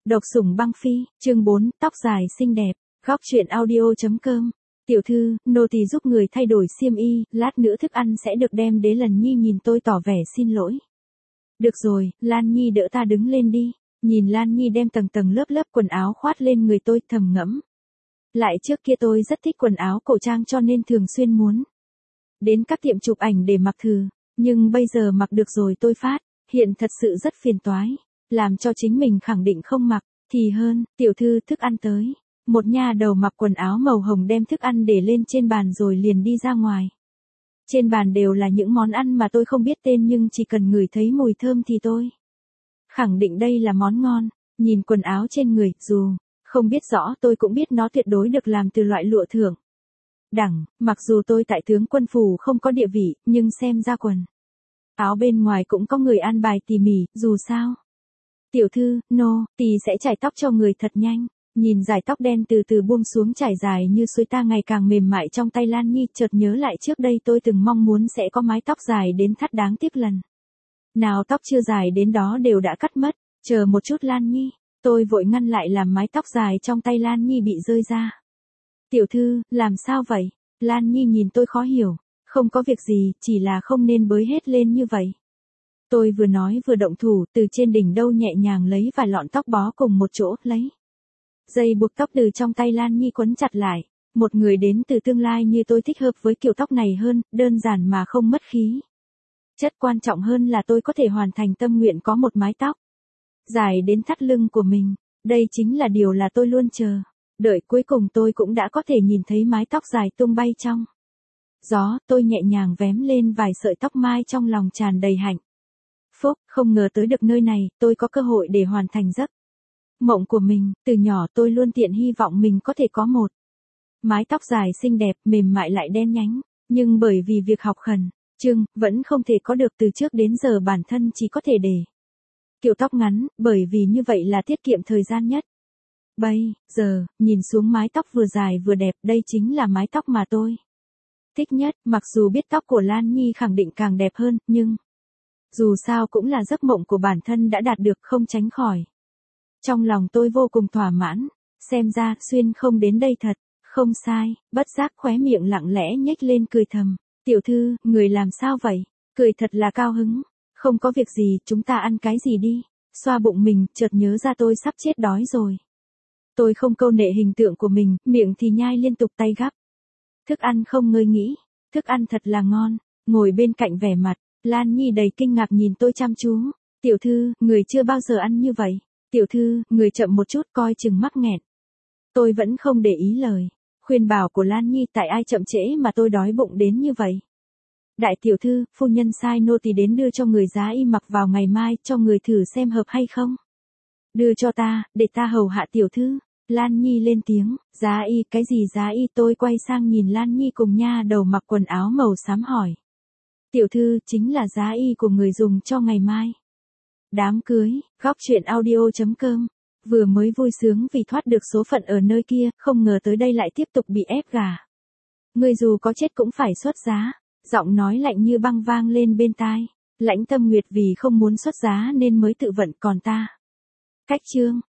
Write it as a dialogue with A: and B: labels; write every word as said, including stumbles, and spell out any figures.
A: Độc sủng băng phi, chương bốn, tóc dài xinh đẹp, góc truyện audio.com. Tiểu thư, nô tỳ giúp người thay đổi xiêm y, lát nữa thức ăn sẽ được đem đến. Lần Nhi nhìn tôi tỏ vẻ xin lỗi. Được rồi, Lan Nhi đỡ ta đứng lên đi. Nhìn Lan Nhi đem tầng tầng lớp lớp quần áo khoát lên người tôi, thầm ngẫm. Lại trước kia tôi rất thích quần áo cổ trang cho nên thường xuyên muốn đến các tiệm chụp ảnh để mặc thử, nhưng bây giờ mặc được rồi tôi phát hiện thật sự rất phiền toái, làm cho chính mình khẳng định không mặc thì hơn. Tiểu thư, thức ăn tới. Một nha đầu mặc quần áo màu hồng đem thức ăn để lên trên bàn rồi liền đi ra ngoài. Trên bàn đều là những món ăn mà tôi không biết tên, nhưng chỉ cần ngửi thấy mùi thơm thì tôi khẳng định đây là món ngon. Nhìn quần áo trên người, dù không biết rõ tôi cũng biết nó tuyệt đối được làm từ loại lụa thượng đẳng. Mặc dù tôi tại tướng quân phủ không có địa vị, nhưng xem ra quần áo bên ngoài cũng có người an bài tỉ mỉ. Dù sao, tiểu thư, nô tỳ sẽ chải tóc cho người thật nhanh. Nhìn dải tóc đen từ từ buông xuống trải dài như suối ta ngày càng mềm mại trong tay Lan Nhi, chợt nhớ lại trước đây tôi từng mong muốn sẽ có mái tóc dài đến thắt, đáng tiếc lần nào tóc chưa dài đến đó đều đã cắt mất. Chờ một chút Lan Nhi, tôi vội ngăn lại làm mái tóc dài trong tay Lan Nhi bị rơi ra. Tiểu thư, làm sao vậy? Lan Nhi nhìn tôi khó hiểu. Không có việc gì, chỉ là không nên bới hết lên như vậy. Tôi vừa nói vừa động thủ, từ trên đỉnh đầu nhẹ nhàng lấy vài lọn tóc bó cùng một chỗ, lấy dây buộc tóc từ trong tay Lan Nhi quấn chặt lại. Một người đến từ tương lai như tôi thích hợp với kiểu tóc này hơn, đơn giản mà không mất khí chất. Quan trọng hơn là tôi có thể hoàn thành tâm nguyện có một mái tóc dài đến thắt lưng của mình. Đây chính là điều là tôi luôn chờ đợi. Cuối cùng tôi cũng đã có thể nhìn thấy mái tóc dài tung bay trong gió. Tôi nhẹ nhàng vén lên vài sợi tóc mai, trong lòng tràn đầy hạnh phúc. Không ngờ tới được nơi này, tôi có cơ hội để hoàn thành giấc mộng của mình. Từ nhỏ tôi luôn tiện hy vọng mình có thể có một mái tóc dài xinh đẹp, mềm mại lại đen nhánh. Nhưng bởi vì việc học khẩn trương, vẫn không thể có được. Từ trước đến giờ bản thân chỉ có thể để kiểu tóc ngắn, bởi vì như vậy là tiết kiệm thời gian nhất. Bây giờ, nhìn xuống mái tóc vừa dài vừa đẹp, đây chính là mái tóc mà tôi thích nhất. Mặc dù biết tóc của Lan Nhi khẳng định càng đẹp hơn, nhưng dù sao cũng là giấc mộng của bản thân đã đạt được, không tránh khỏi. Trong lòng tôi vô cùng thỏa mãn. Xem ra, xuyên không đến đây thật không sai. Bất giác khóe miệng lặng lẽ nhếch lên cười thầm. Tiểu thư, người làm sao vậy? Cười thật là cao hứng. Không có việc gì, chúng ta ăn cái gì đi. Xoa bụng mình, chợt nhớ ra tôi sắp chết đói rồi. Tôi không câu nệ hình tượng của mình, miệng thì nhai liên tục, tay gắp thức ăn không ngơi nghĩ. Thức ăn thật là ngon. Ngồi bên cạnh vẻ mặt Lan Nhi đầy kinh ngạc nhìn tôi chăm chú. Tiểu thư, người chưa bao giờ ăn như vậy. Tiểu thư, người chậm một chút, coi chừng mắc nghẹn. Tôi vẫn không để ý lời khuyên bảo của Lan Nhi, tại ai chậm trễ mà tôi đói bụng đến như vậy. Đại tiểu thư, phu nhân sai nô tỳ đến đưa cho người giá y mặc vào ngày mai, cho người thử xem hợp hay không. Đưa cho ta, để ta hầu hạ tiểu thư. Lan Nhi lên tiếng. Giá y, cái gì giá y? Tôi quay sang nhìn Lan Nhi cùng nha đầu mặc quần áo màu xám hỏi. Tiểu thư, chính là giá y của người dùng cho ngày mai đám cưới. Góc truyện audio.com. Vừa mới vui sướng vì thoát được số phận ở nơi kia, không ngờ tới đây lại tiếp tục bị ép gả. Người dù có chết cũng phải xuất giá. Giọng nói lạnh như băng vang lên bên tai. Lãnh Tâm Nguyệt vì không muốn xuất giá nên mới tự vận, còn ta cách chương